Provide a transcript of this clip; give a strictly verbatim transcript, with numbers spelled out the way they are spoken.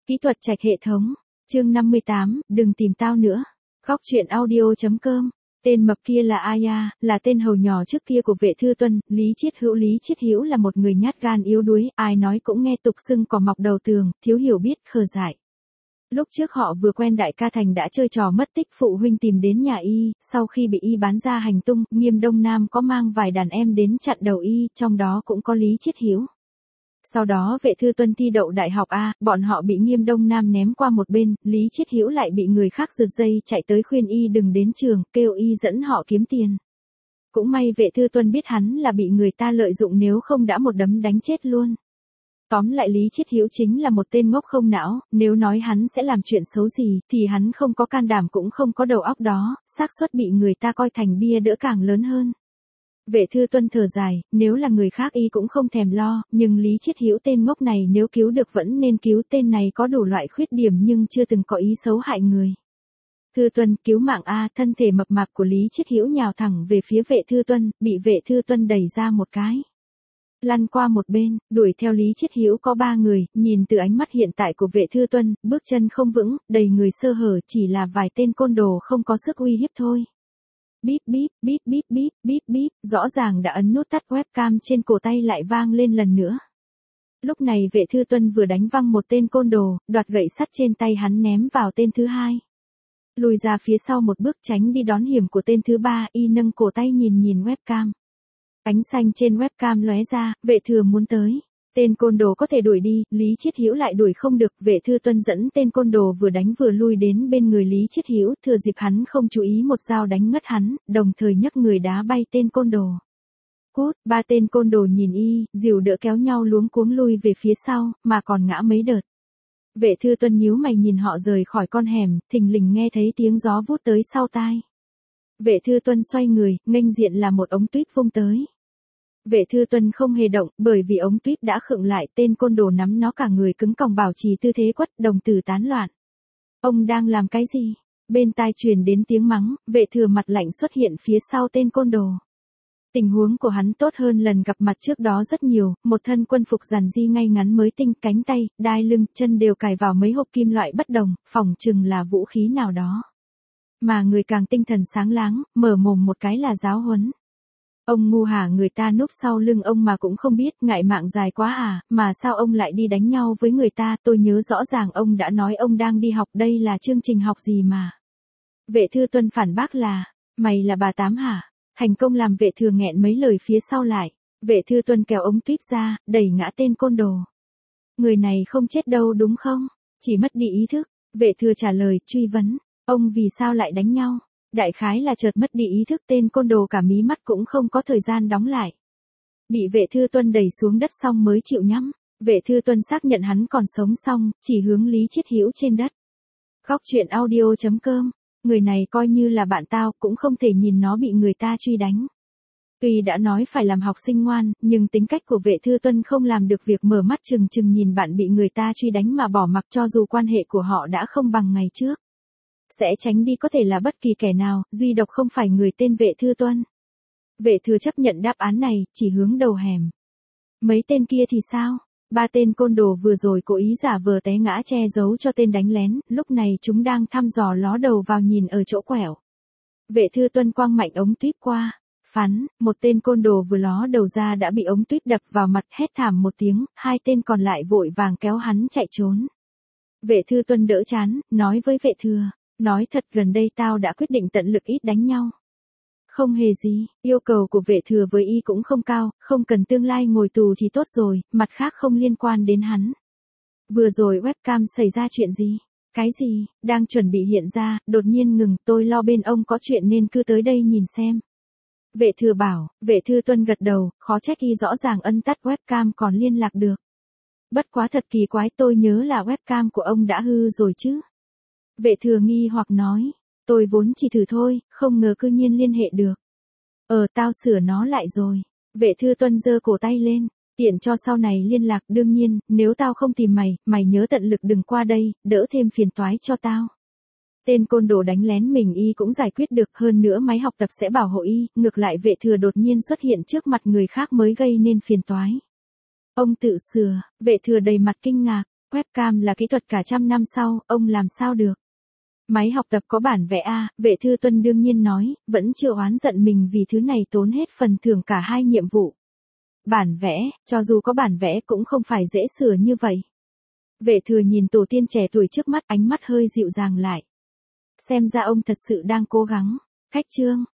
Kỹ thuật trạch hệ thống. Chương năm mươi tám, đừng tìm tao nữa. Góc truyện audio.com. Tên mập kia là ai à, là tên hầu nhỏ trước kia của Vệ Thư Tuân. Lý Chiết Hữu Lý Chiết Hữu là một người nhát gan yếu đuối, ai nói cũng nghe tục xưng cỏ mọc đầu tường, thiếu hiểu biết, khờ dại. Lúc trước họ vừa quen đại ca Thành đã chơi trò mất tích, phụ huynh tìm đến nhà y, sau khi bị y bán ra hành tung, Nghiêm Đông Nam có mang vài đàn em đến chặn đầu y, trong đó cũng có Lý Chiết Hữu. Sau đó Vệ Thư Tuân thi đậu đại học A, bọn họ bị Nghiêm Đông Nam ném qua một bên, Lý Chiết Hữu lại bị người khác giật dây chạy tới khuyên y đừng đến trường, kêu y dẫn họ kiếm tiền. Cũng may Vệ Thư Tuân biết hắn là bị người ta lợi dụng, nếu không đã một đấm đánh chết luôn. Tóm lại Lý Chiết Hữu chính là một tên ngốc không não, nếu nói hắn sẽ làm chuyện xấu gì, thì hắn không có can đảm cũng không có đầu óc đó, xác suất bị người ta coi thành bia đỡ càng lớn hơn. Vệ Thư Tuân thở dài, nếu là người khác y cũng không thèm lo, nhưng Lý Chiết Hữu tên ngốc này nếu cứu được vẫn nên cứu, tên này có đủ loại khuyết điểm nhưng chưa từng có ý xấu hại người. Thư Tuân, cứu mạng a! Thân thể mập mạp của Lý Chiết Hữu nhào thẳng về phía Vệ Thư Tuân, bị Vệ Thư Tuân đẩy ra một cái. Lăn qua một bên, đuổi theo Lý Chiết Hữu có ba người, nhìn từ ánh mắt hiện tại của Vệ Thư Tuân, bước chân không vững, đầy người sơ hở, chỉ là vài tên côn đồ không có sức uy hiếp thôi. Bíp bíp, bíp bíp bíp, bíp bíp, rõ ràng đã ấn nút tắt webcam trên cổ tay lại vang lên lần nữa. Lúc này Vệ Thư Tuân vừa đánh văng một tên côn đồ, đoạt gậy sắt trên tay hắn ném vào tên thứ hai. Lùi ra phía sau một bước tránh đi đón hiểm của tên thứ ba, y nâng cổ tay nhìn nhìn webcam. Ánh xanh trên webcam lóe ra, Vệ Thừa muốn tới. Tên côn đồ có thể đuổi đi, Lý Chiết Hữu lại đuổi không được, Vệ Thư Tuân dẫn tên côn đồ vừa đánh vừa lui đến bên người Lý Chiết Hữu, thừa dịp hắn không chú ý một dao đánh ngất hắn, đồng thời nhấc người đá bay tên côn đồ. Cút, ba tên côn đồ nhìn y, dìu đỡ kéo nhau luống cuống lui về phía sau, mà còn ngã mấy đợt. Vệ Thư Tuân nhíu mày nhìn họ rời khỏi con hẻm, thình lình nghe thấy tiếng gió vút tới sau tai. Vệ Thư Tuân xoay người, nghênh diện là một ống tuyết vung tới. Vệ Thư Tuân không hề động, bởi vì ống tuyết đã khựng lại, tên côn đồ nắm nó cả người cứng còng bảo trì tư thế quất, đồng tử tán loạn. Ông đang làm cái gì? Bên tai truyền đến tiếng mắng, Vệ Thừa mặt lạnh xuất hiện phía sau tên côn đồ. Tình huống của hắn tốt hơn lần gặp mặt trước đó rất nhiều, một thân quân phục giản di ngay ngắn mới tinh, cánh tay, đai lưng, chân đều cài vào mấy hộp kim loại bất đồng, phỏng chừng là vũ khí nào đó. Mà người càng tinh thần sáng láng, mở mồm một cái là giáo huấn. Ông ngu hả, người ta núp sau lưng ông mà cũng không biết, ngại mạng dài quá à, mà sao ông lại đi đánh nhau với người ta, tôi nhớ rõ ràng ông đã nói ông đang đi học, đây là chương trình học gì mà. Vệ Thư Tuân phản bác là, mày là bà Tám hả? Thành công làm Vệ Thừa nghẹn mấy lời phía sau lại. Vệ Thư Tuân kéo ống tuyếp ra, đẩy ngã tên côn đồ. Người này không chết đâu đúng không? Chỉ mất đi ý thức. Vệ Thừa trả lời, truy vấn, ông vì sao lại đánh nhau? Đại khái là chợt mất đi ý thức, tên côn đồ cả mí mắt cũng không có thời gian đóng lại. Bị Vệ Thư Tuân đẩy xuống đất xong mới chịu nhắm. Vệ Thư Tuân xác nhận hắn còn sống xong, chỉ hướng Lý Chiết Hữu trên đất. Góc truyện audio.com. Người này coi như là bạn tao, cũng không thể nhìn nó bị người ta truy đánh. Tuy đã nói phải làm học sinh ngoan, nhưng tính cách của Vệ Thư Tuân không làm được việc mở mắt chừng chừng nhìn bạn bị người ta truy đánh mà bỏ mặc, cho dù quan hệ của họ đã không bằng ngày trước. Sẽ tránh đi có thể là bất kỳ kẻ nào, duy độc không phải người tên Vệ Thư Tuân. Vệ Thừa chấp nhận đáp án này, chỉ hướng đầu hẻm. Mấy tên kia thì sao? Ba tên côn đồ vừa rồi cố ý giả vờ té ngã che giấu cho tên đánh lén, lúc này chúng đang thăm dò ló đầu vào nhìn ở chỗ quẹo. Vệ Thư Tuân quăng mạnh ống tuyếp qua. Phắn, một tên côn đồ vừa ló đầu ra đã bị ống tuyếp đập vào mặt, hét thảm một tiếng, hai tên còn lại vội vàng kéo hắn chạy trốn. Vệ Thư Tuân đỡ chán, nói với Vệ Thừa, nói thật gần đây tao đã quyết định tận lực ít đánh nhau. Không hề gì, yêu cầu của Vệ Thừa với y cũng không cao, không cần tương lai ngồi tù thì tốt rồi, mặt khác không liên quan đến hắn. Vừa rồi webcam xảy ra chuyện gì? Cái gì? Đang chuẩn bị hiện ra, đột nhiên ngừng, tôi lo bên ông có chuyện nên cứ tới đây nhìn xem. Vệ Thừa bảo, Vệ Thư Tuân gật đầu, khó trách y rõ ràng ấn tắt webcam còn liên lạc được. Bất quá thật kỳ quái, tôi nhớ là webcam của ông đã hư rồi chứ. Vệ Thừa nghi hoặc nói, tôi vốn chỉ thử thôi, không ngờ cư nhiên liên hệ được. Ờ tao sửa nó lại rồi. Vệ Thư Tuân giơ cổ tay lên, tiện cho sau này liên lạc, đương nhiên, nếu tao không tìm mày, mày nhớ tận lực đừng qua đây, đỡ thêm phiền toái cho tao. Tên côn đồ đánh lén mình y cũng giải quyết được, hơn nữa máy học tập sẽ bảo hộ y, ngược lại Vệ Thừa đột nhiên xuất hiện trước mặt người khác mới gây nên phiền toái. Ông tự sửa, Vệ Thừa đầy mặt kinh ngạc, Webcam là kỹ thuật cả trăm năm sau, ông làm sao được. Máy học tập có bản vẽ A, Vệ Thư Tuân đương nhiên nói, vẫn chưa oán giận mình vì thứ này tốn hết phần thưởng cả hai nhiệm vụ. Bản vẽ, cho dù có bản vẽ cũng không phải dễ sửa như vậy. Vệ Thừa nhìn tổ tiên trẻ tuổi trước mắt, ánh mắt hơi dịu dàng lại. Xem ra ông thật sự đang cố gắng. Khách trương,